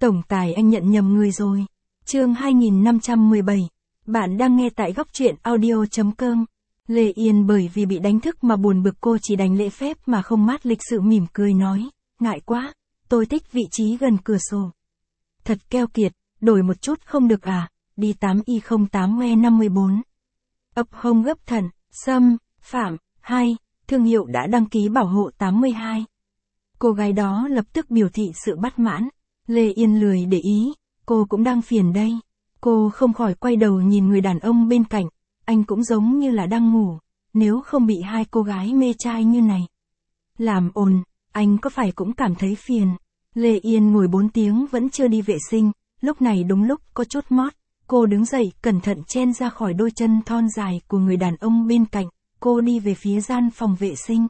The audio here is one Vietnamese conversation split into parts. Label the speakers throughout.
Speaker 1: Tổng tài anh nhận nhầm người rồi. Chương 2517. Bạn đang nghe tại góc truyện audio.com. Lê Yên bởi vì bị đánh thức mà buồn bực, cô chỉ đành lễ phép mà không mát lịch sự mỉm cười nói, ngại quá, tôi thích vị trí gần cửa sổ. Thật keo kiệt, đổi một chút không được à, đi 8Y08E54. Ấp hông gấp thận, xâm, phạm, 2, thương hiệu đã đăng ký bảo hộ 82. Cô gái đó lập tức biểu thị sự bất mãn. Lê Yên lười để ý, cô cũng đang phiền đây. Cô không khỏi quay đầu nhìn người đàn ông bên cạnh, anh cũng giống như là đang ngủ, nếu không bị hai cô gái mê trai như này làm ồn, anh có phải cũng cảm thấy phiền. Lê Yên ngồi 4 tiếng vẫn chưa đi vệ sinh, lúc này đúng lúc có chút mót, cô đứng dậy cẩn thận chen ra khỏi đôi chân thon dài của người đàn ông bên cạnh, cô đi về phía gian phòng vệ sinh.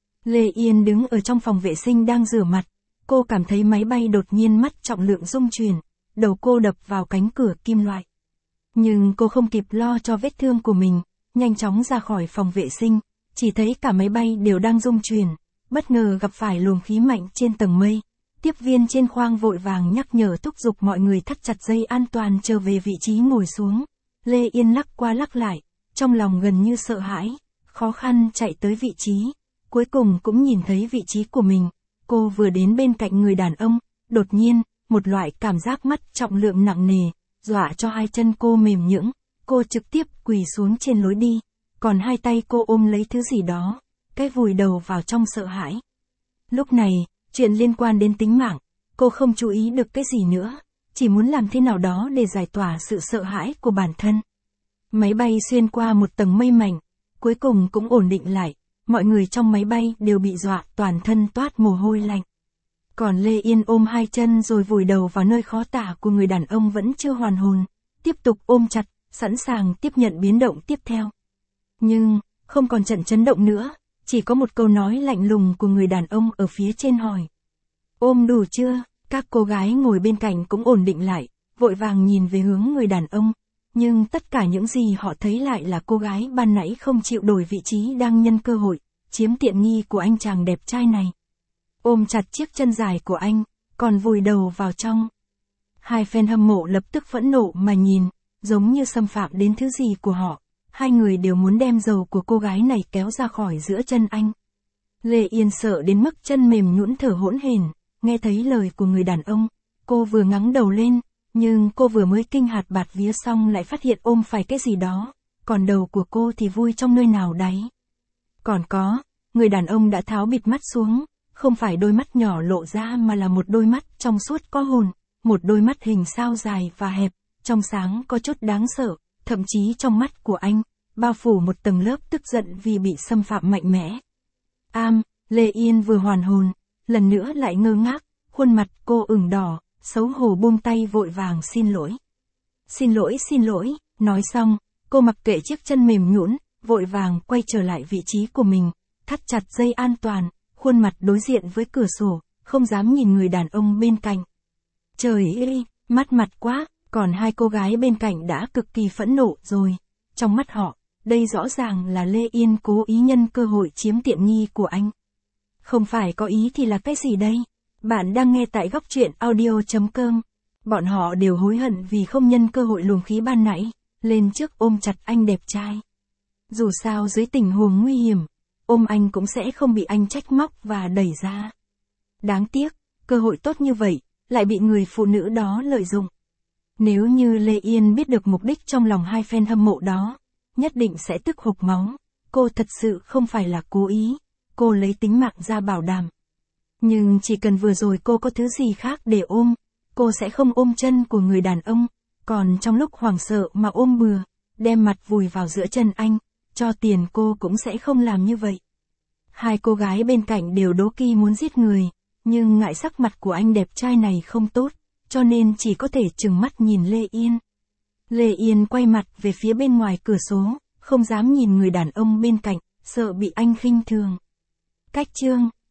Speaker 1: Lê Yên đứng ở trong phòng vệ sinh đang rửa mặt, cô cảm thấy máy bay đột nhiên mất trọng lượng rung chuyển, đầu cô đập vào cánh cửa kim loại. Nhưng cô không kịp lo cho vết thương của mình, nhanh chóng ra khỏi phòng vệ sinh, chỉ thấy cả máy bay đều đang rung chuyển, bất ngờ gặp phải luồng khí mạnh trên tầng mây. Tiếp viên trên khoang vội vàng nhắc nhở thúc giục mọi người thắt chặt dây an toàn trở về vị trí ngồi xuống. Lê Yên lắc qua lắc lại, trong lòng gần như sợ hãi, khó khăn chạy tới vị trí, cuối cùng cũng nhìn thấy vị trí của mình. Cô vừa đến bên cạnh người đàn ông, đột nhiên, một loại cảm giác mất trọng lượng nặng nề, dọa cho hai chân cô mềm nhũn, cô trực tiếp quỳ xuống trên lối đi, còn hai tay cô ôm lấy thứ gì đó, cái vùi đầu vào trong sợ hãi. Lúc này, chuyện liên quan đến tính mạng, cô không chú ý được cái gì nữa, chỉ muốn làm thế nào đó để giải tỏa sự sợ hãi của bản thân. Máy bay xuyên qua một tầng mây mảnh, cuối cùng cũng ổn định lại, mọi người trong máy bay đều bị dọa toàn thân toát mồ hôi lạnh. Còn Lê Yên ôm hai chân rồi vùi đầu vào nơi khó tả của người đàn ông vẫn chưa hoàn hồn, tiếp tục ôm chặt, sẵn sàng tiếp nhận biến động tiếp theo. Nhưng, không còn trận chấn động nữa, chỉ có một câu nói lạnh lùng của người đàn ông ở phía trên hỏi. Ôm đủ chưa? Các cô gái ngồi bên cạnh cũng ổn định lại, vội vàng nhìn về hướng người đàn ông. Nhưng tất cả những gì họ thấy lại là cô gái ban nãy không chịu đổi vị trí đang nhân cơ hội, chiếm tiện nghi của anh chàng đẹp trai này. Ôm chặt chiếc chân dài của anh, còn vùi đầu vào trong. Hai fan hâm mộ lập tức phẫn nộ mà nhìn, giống như xâm phạm đến thứ gì của họ. Hai người đều muốn đem dầu của cô gái này kéo ra khỏi giữa chân anh. Lê Yên sợ đến mức chân mềm nhũn thở hỗn hển, nghe thấy lời của người đàn ông, cô vừa ngẩng đầu lên, nhưng cô vừa mới kinh hạt bạt vía xong lại phát hiện ôm phải cái gì đó, còn đầu của cô thì vui trong nơi nào đấy. Còn có, người đàn ông đã tháo bịt mắt xuống, không phải đôi mắt nhỏ lộ ra mà là một đôi mắt trong suốt có hồn, một đôi mắt hình sao dài và hẹp, trong sáng có chút đáng sợ, thậm chí trong mắt của anh, bao phủ một tầng lớp tức giận vì bị xâm phạm mạnh mẽ. Lê Yên vừa hoàn hồn, lần nữa lại ngơ ngác, khuôn mặt cô ửng đỏ, xấu hổ buông tay vội vàng xin lỗi. Xin lỗi, nói xong, cô mặc kệ chiếc chân mềm nhũn, vội vàng quay trở lại vị trí của mình, thắt chặt dây an toàn, khuôn mặt đối diện với cửa sổ, không dám nhìn người đàn ông bên cạnh. Trời ơi, mặt quá, còn hai cô gái bên cạnh đã cực kỳ phẫn nộ rồi. Trong mắt họ, đây rõ ràng là Lê Yên cố ý nhân cơ hội chiếm tiện nghi của anh. Không phải có ý thì là cái gì đây? Bạn đang nghe tại góc truyện audio.com. Bọn họ đều hối hận vì không nhân cơ hội luồng khí ban nãy, lên trước ôm chặt anh đẹp trai. Dù sao dưới tình huống nguy hiểm, ôm anh cũng sẽ không bị anh trách móc và đẩy ra. Đáng tiếc, cơ hội tốt như vậy, lại bị người phụ nữ đó lợi dụng. Nếu như Lê Yên biết được mục đích trong lòng hai fan hâm mộ đó, nhất định sẽ tức hộc máu. Cô thật sự không phải là cố ý, cô lấy tính mạng ra bảo đảm. Nhưng chỉ cần vừa rồi cô có thứ gì khác để ôm, cô sẽ không ôm chân của người đàn ông, còn trong lúc hoảng sợ mà ôm bừa, đem mặt vùi vào giữa chân anh, cho tiền cô cũng sẽ không làm như vậy. Hai cô gái bên cạnh đều đố kỵ muốn giết người, nhưng ngại sắc mặt của anh đẹp trai này không tốt, cho nên chỉ có thể trừng mắt nhìn Lê Yên. Lê Yên quay mặt về phía bên ngoài cửa sổ, không dám nhìn người đàn ông bên cạnh, sợ bị anh khinh thường. Cách chương